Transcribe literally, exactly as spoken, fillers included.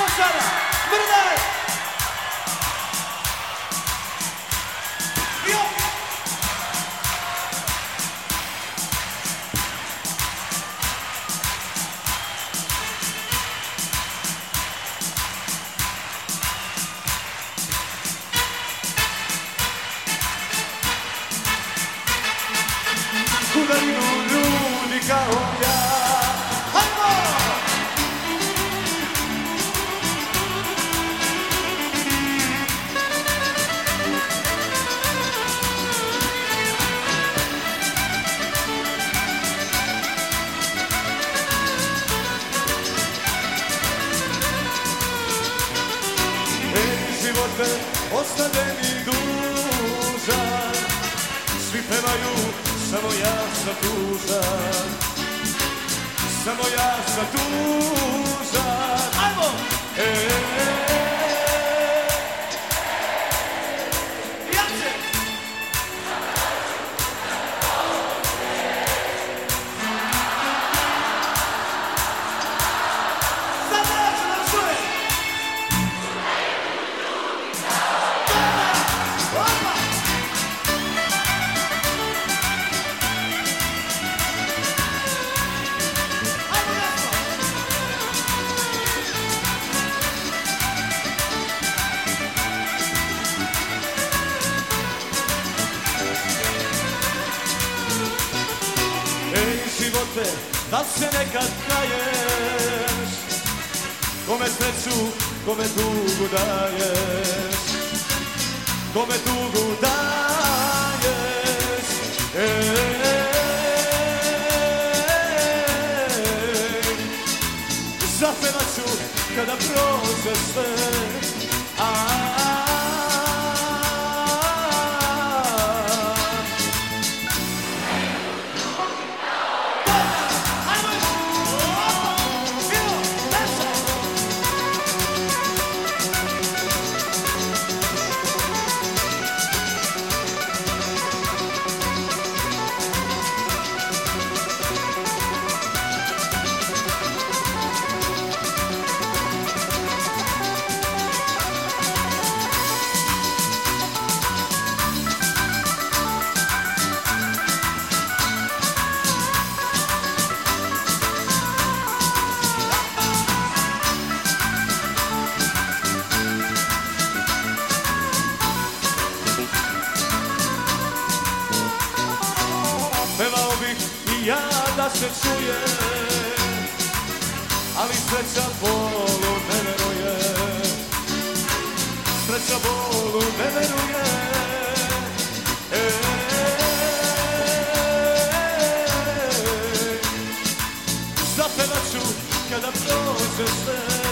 sada! Mrdaj! Jo! Kuda idu ljudi kao ja? Hajmo! Ej, živote, ostane mi dužan. Svi pevaju, samo ja sam tužan. Samo ja sam tužan. Ajmo! Eee! Jače! Sad nađe nam čuje! Opa! Živote, da se nekad kaješ, kome sreću, kome tugu daješ, kome tugu daješ. Ej, zapevat ću kada prođe sve. Pevao bih i ja da se čuje, ali sreća bolu ne veruje. Sreća bolu ne veruje. Ej, zapevat ću kada prođe sve.